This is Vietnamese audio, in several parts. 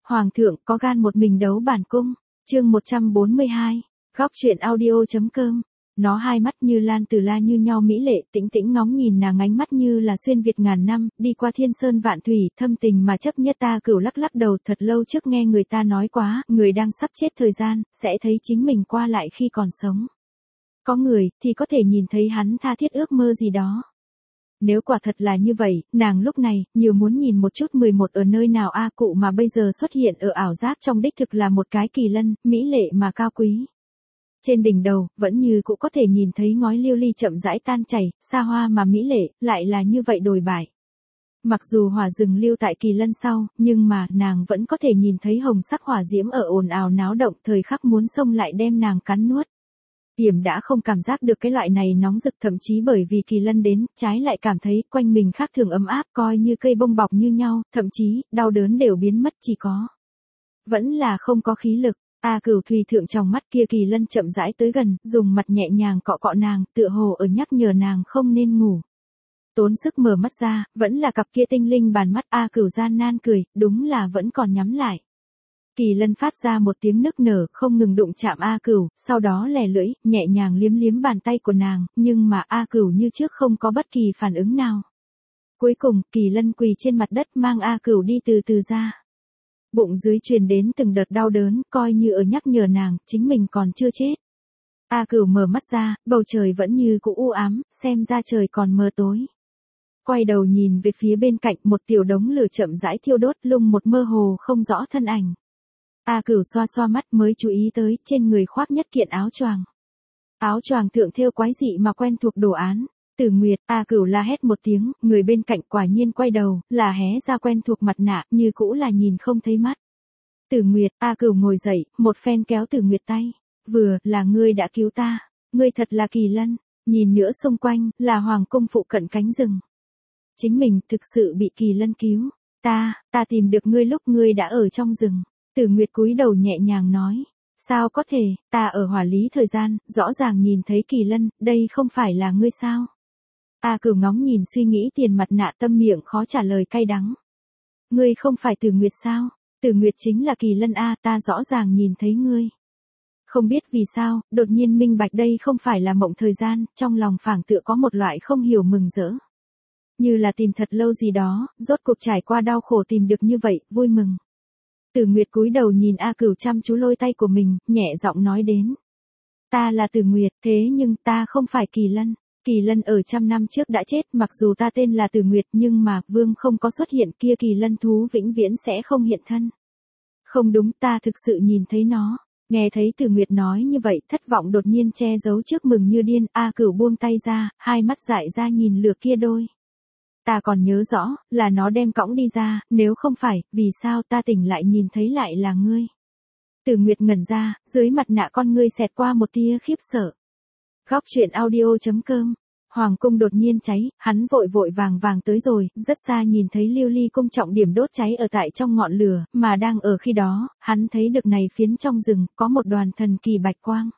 Hoàng thượng có gan một mình đấu bản cung. Chương 142. Góc truyện audio.com. Nó hai mắt như Lan Tử La như nhau mỹ lệ, tĩnh tĩnh ngóng nhìn nàng, ánh mắt như là xuyên việt ngàn năm, đi qua thiên sơn vạn thủy, thâm tình mà chấp nhất. Ta Cửu lắc lắc đầu, thật lâu trước nghe người ta nói quá, người đang sắp chết thời gian, sẽ thấy chính mình qua lại khi còn sống. Có người, thì có thể nhìn thấy hắn tha thiết ước mơ gì đó. Nếu quả thật là như vậy, nàng lúc này, nhiều muốn nhìn một chút 11 ở nơi nào a cụ mà bây giờ xuất hiện ở ảo giác trong đích thực là một cái kỳ lân, mỹ lệ mà cao quý. Trên đỉnh đầu, vẫn như cũng có thể nhìn thấy ngói liêu ly chậm rãi tan chảy, xa hoa mà mỹ lệ, lại là như vậy đồi bại. Mặc dù hỏa rừng lưu tại kỳ lân sau, nhưng mà, nàng vẫn có thể nhìn thấy hồng sắc hỏa diễm ở ồn ào náo động, thời khắc muốn xông lại đem nàng cắn nuốt. Yểm đã không cảm giác được cái loại này nóng rực, thậm chí bởi vì kỳ lân đến, trái lại cảm thấy quanh mình khác thường ấm áp, coi như cây bông bọc như nhau, thậm chí, đau đớn đều biến mất, chỉ có. Vẫn là không có khí lực. A Cửu Thùy thượng trong mắt kia kỳ lân chậm rãi tới gần, dùng mặt nhẹ nhàng cọ cọ nàng, tựa hồ ở nhắc nhở nàng không nên ngủ. Tốn sức mở mắt ra, vẫn là cặp kia tinh linh bàn mắt. A Cửu gian nan cười, đúng là vẫn còn nhắm lại. Kỳ lân phát ra một tiếng nức nở, không ngừng đụng chạm A Cửu, sau đó lè lưỡi, nhẹ nhàng liếm liếm bàn tay của nàng, nhưng mà A Cửu như trước không có bất kỳ phản ứng nào. Cuối cùng, kỳ lân quỳ trên mặt đất mang A Cửu đi từ từ ra. Bụng dưới truyền đến từng đợt đau đớn, coi như ở nhắc nhở nàng, chính mình còn chưa chết. A Cửu mở mắt ra, bầu trời vẫn như cũ u ám, xem ra trời còn mờ tối. Quay đầu nhìn về phía bên cạnh, một tiểu đống lửa chậm rãi thiêu đốt, lung một mơ hồ không rõ thân ảnh. A Cửu xoa xoa mắt mới chú ý tới, trên người khoác nhất kiện áo choàng. Áo choàng thượng thêu quái dị mà quen thuộc đồ án. Tử Nguyệt. A Cửu la hét một tiếng, người bên cạnh quả nhiên quay đầu, là hé ra quen thuộc mặt nạ, như cũ là nhìn không thấy mắt. Tử Nguyệt. A Cửu ngồi dậy, một phen kéo Tử Nguyệt tay. Vừa, là ngươi đã cứu ta. Ngươi thật là kỳ lân. Nhìn nữa xung quanh, là hoàng cung phụ cận cánh rừng. Chính mình, thực sự bị kỳ lân cứu. Ta tìm được ngươi lúc ngươi đã ở trong rừng. Tử Nguyệt cúi đầu nhẹ nhàng nói. Sao có thể, ta ở hỏa lý thời gian, rõ ràng nhìn thấy kỳ lân, đây không phải là ngươi sao? A Cửu ngóng nhìn suy nghĩ tiền mặt nạ, tâm miệng khó trả lời cay đắng. Ngươi không phải Tử Nguyệt sao? Tử Nguyệt chính là kỳ lân a, ta rõ ràng nhìn thấy ngươi. Không biết vì sao, đột nhiên minh bạch đây không phải là mộng thời gian, trong lòng phảng tựa có một loại không hiểu mừng rỡ. Như là tìm thật lâu gì đó, rốt cuộc trải qua đau khổ tìm được như vậy, vui mừng. Tử Nguyệt cúi đầu nhìn A Cửu chăm chú lôi tay của mình, nhẹ giọng nói đến. Ta là Tử Nguyệt, thế nhưng ta không phải kỳ lân. Kỳ lân ở 100 năm trước đã chết, mặc dù ta tên là Tử Nguyệt nhưng mà vương không có xuất hiện, kia kỳ lân thú vĩnh viễn sẽ không hiện thân. Không đúng, ta thực sự nhìn thấy nó. Nghe thấy Tử Nguyệt nói như vậy, thất vọng đột nhiên che giấu trước mừng như điên. A Cửu buông tay ra, hai mắt dại ra nhìn lửa kia đôi. Ta còn nhớ rõ, là nó đem cõng đi ra, nếu không phải, vì sao ta tỉnh lại nhìn thấy lại là ngươi. Tử Nguyệt ngẩn ra, dưới mặt nạ con ngươi xẹt qua một tia khiếp sợ. Góc truyện audio.com. Hoàng cung đột nhiên cháy, hắn vội vội vàng vàng tới rồi, rất xa nhìn thấy lưu ly cung trọng điểm đốt cháy ở tại trong ngọn lửa, mà đang ở khi đó, hắn thấy được này phiến trong rừng, có một đoàn thần kỳ bạch quang.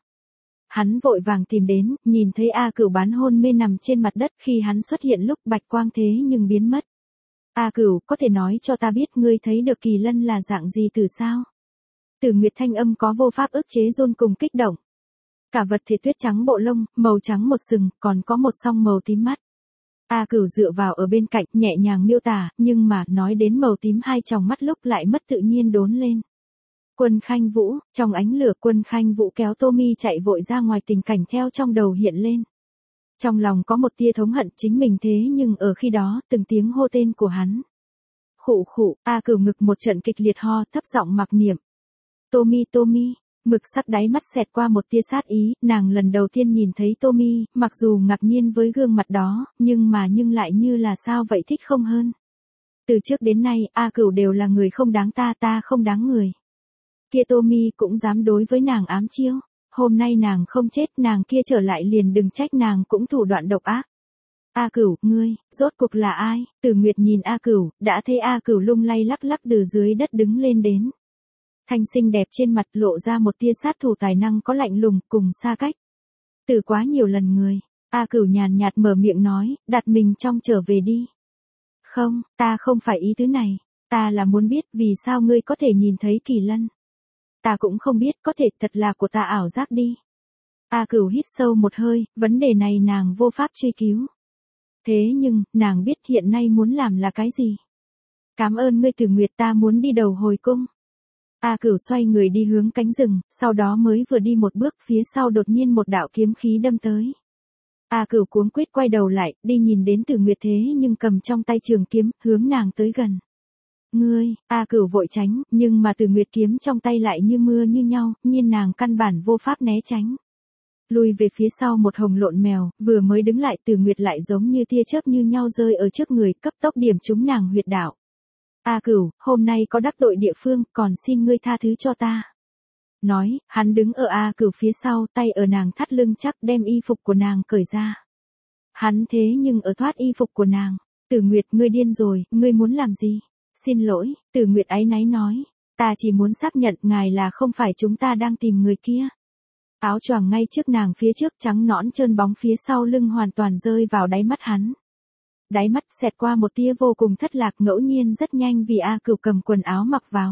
Hắn vội vàng tìm đến, nhìn thấy A Cửu bán hôn mê nằm trên mặt đất, khi hắn xuất hiện lúc bạch quang thế nhưng biến mất. A Cửu, có thể nói cho ta biết ngươi thấy được kỳ lân là dạng gì từ sao? Tử Nguyệt thanh âm có vô pháp ức chế run cùng kích động. Cả vật thể tuyết trắng bộ lông, màu trắng một sừng, còn có một song màu tím mắt. A Cửu dựa vào ở bên cạnh, nhẹ nhàng miêu tả, nhưng mà, nói đến màu tím hai tròng mắt lúc lại mất tự nhiên đốn lên. Quân Khanh Vũ, trong ánh lửa Quân Khanh Vũ kéo Tô Mi chạy vội ra ngoài, tình cảnh theo trong đầu hiện lên. Trong lòng có một tia thống hận chính mình, thế nhưng ở khi đó, từng tiếng hô tên của hắn. Khụ khụ, A Cửu ngực một trận kịch liệt ho, thấp giọng mặc niệm. Tô Mi, mực sắc đáy mắt xẹt qua một tia sát ý, nàng lần đầu tiên nhìn thấy Tô Mi, mặc dù ngạc nhiên với gương mặt đó, nhưng lại như là sao vậy thích không hơn. Từ trước đến nay, A Cửu đều là người không đáng ta không đáng người. Kia Tô Mi cũng dám đối với nàng ám chiêu, hôm nay nàng không chết, nàng kia trở lại liền đừng trách nàng cũng thủ đoạn độc ác. A Cửu, ngươi, rốt cuộc là ai? Tử Nguyệt nhìn A Cửu, đã thấy A Cửu lung lay lắc lắc từ dưới đất đứng lên đến. Thanh xinh đẹp trên mặt lộ ra một tia sát thủ tài năng có lạnh lùng cùng xa cách. Từ quá nhiều lần người, A Cửu nhàn nhạt mở miệng nói, đặt mình trong trở về đi. Không, ta không phải ý tứ này. Ta là muốn biết vì sao ngươi có thể nhìn thấy Kỳ Lân. Ta cũng không biết, có thể thật là của ta ảo giác đi. A Cửu hít sâu một hơi, vấn đề này nàng vô pháp truy cứu. Thế nhưng, nàng biết hiện nay muốn làm là cái gì. Cảm ơn ngươi Tử Nguyệt, ta muốn đi đầu hồi cung. A Cửu xoay người đi hướng cánh rừng, sau đó mới vừa đi một bước, phía sau đột nhiên một đạo kiếm khí đâm tới. A Cửu cuống quýt quay đầu lại, đi nhìn đến Tử Nguyệt thế nhưng cầm trong tay trường kiếm, hướng nàng tới gần. Ngươi, A Cửu vội tránh, nhưng mà Tử Nguyệt kiếm trong tay lại như mưa như nhau, nhiên nàng căn bản vô pháp né tránh. Lùi về phía sau một hồng lộn mèo, vừa mới đứng lại Tử Nguyệt lại giống như tia chớp như nhau rơi ở trước người, cấp tốc điểm trúng nàng huyệt đạo. A Cửu, hôm nay có đắc tội địa phương, còn xin ngươi tha thứ cho ta. Nói, hắn đứng ở A Cửu phía sau, tay ở nàng thắt lưng chắc đem y phục của nàng cởi ra. Hắn thế nhưng ở thoát y phục của nàng. Tử Nguyệt, ngươi điên rồi, ngươi muốn làm gì? Xin lỗi, Tử Nguyệt áy náy nói, ta chỉ muốn xác nhận ngài là không phải chúng ta đang tìm người kia. Áo choàng ngay trước nàng phía trước trắng nõn trơn bóng phía sau lưng hoàn toàn rơi vào đáy mắt hắn. Đáy mắt xẹt qua một tia vô cùng thất lạc, ngẫu nhiên rất nhanh vì A Cửu cầm quần áo mặc vào.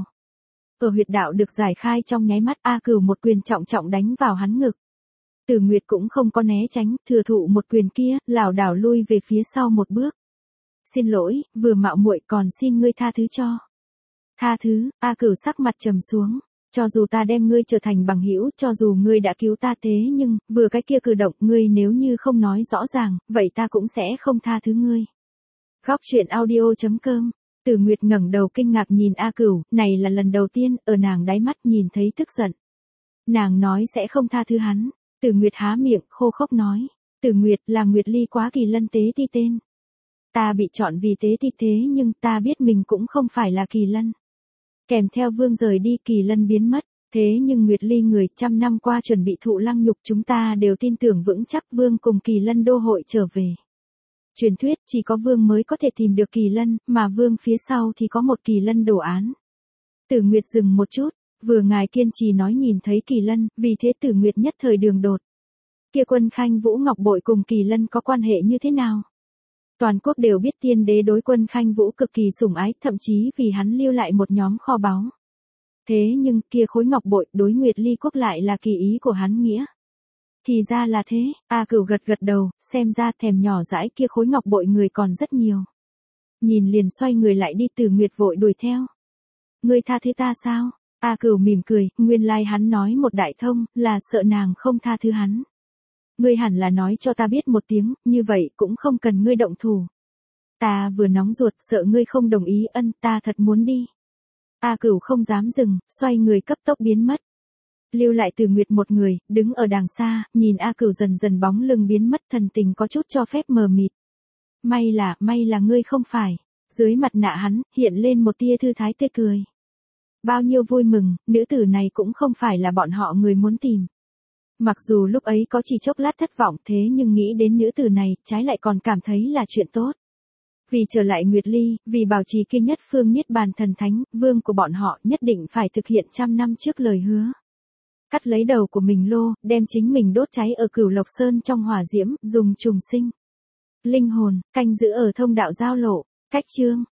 Ở huyệt đạo được giải khai trong nháy mắt, A Cửu một quyền trọng trọng đánh vào hắn ngực. Tử Nguyệt cũng không có né tránh, thừa thụ một quyền kia, lảo đảo lui về phía sau một bước. Xin lỗi, vừa mạo muội, còn xin ngươi tha thứ cho. Tha thứ? A Cửu sắc mặt trầm xuống. Cho dù ta đem ngươi trở thành bằng hữu, cho dù ngươi đã cứu ta thế nhưng, vừa cái kia cử động ngươi nếu như không nói rõ ràng, vậy ta cũng sẽ không tha thứ ngươi. Góc truyện audio.com. Tử Nguyệt ngẩng đầu kinh ngạc nhìn A Cửu, này là lần đầu tiên, ở nàng đáy mắt nhìn thấy tức giận. Nàng nói sẽ không tha thứ hắn. Tử Nguyệt há miệng, khô khốc nói. Tử Nguyệt, là Nguyệt Ly quá Kỳ Lân tế ti tên. Ta bị chọn vì tế ti thế nhưng ta biết mình cũng không phải là Kỳ Lân. Kèm theo Vương rời đi, Kỳ Lân biến mất. Thế nhưng Nguyệt Ly người trăm năm qua chuẩn bị thụ lăng nhục, chúng ta đều tin tưởng vững chắc Vương cùng Kỳ Lân đô hội trở về. Truyền thuyết chỉ có Vương mới có thể tìm được Kỳ Lân, mà Vương phía sau thì có một Kỳ Lân đồ án. Tử Nguyệt dừng một chút, vừa ngài kiên trì nói nhìn thấy Kỳ Lân, vì thế Tử Nguyệt nhất thời đường đột. Kia Quân Khanh Vũ ngọc bội cùng Kỳ Lân có quan hệ như thế nào? Toàn quốc đều biết tiên đế đối Quân Khanh Vũ cực kỳ sủng ái, thậm chí vì hắn lưu lại một nhóm kho báu. Thế nhưng kia khối ngọc bội đối Nguyệt Ly quốc lại là kỳ ý của hắn nghĩa. Thì ra là thế, A Cửu gật gật đầu, xem ra thèm nhỏ dãi kia khối ngọc bội người còn rất nhiều. Nhìn liền xoay người lại đi, Tử Nguyệt vội đuổi theo. Ngươi tha thứ ta sao? A Cửu mỉm cười, nguyên lai hắn nói một đại thông, là sợ nàng không tha thứ hắn. Ngươi hẳn là nói cho ta biết một tiếng, như vậy cũng không cần ngươi động thủ. Ta vừa nóng ruột, sợ ngươi không đồng ý, ta thật muốn đi. A Cửu không dám dừng, xoay người cấp tốc biến mất. Lưu lại Tử Nguyệt một người, đứng ở đàng xa, nhìn A Cửu dần dần bóng lưng biến mất, thần tình có chút cho phép mờ mịt. May là ngươi không phải. Dưới mặt nạ hắn, hiện lên một tia thư thái tươi cười. Bao nhiêu vui mừng, nữ tử này cũng không phải là bọn họ người muốn tìm. Mặc dù lúc ấy có chỉ chốc lát thất vọng, thế nhưng nghĩ đến nữ tử này, trái lại còn cảm thấy là chuyện tốt. Vì trở lại Nguyệt Ly, vì bảo trì kia nhất phương niết bàn thần thánh, Vương của bọn họ nhất định phải thực hiện 100 năm trước lời hứa. Cắt lấy đầu của mình lô, đem chính mình đốt cháy ở Cửu Lộc Sơn trong hỏa diễm, dùng trùng sinh. Linh hồn, canh giữ ở thông đạo giao lộ, cách chương.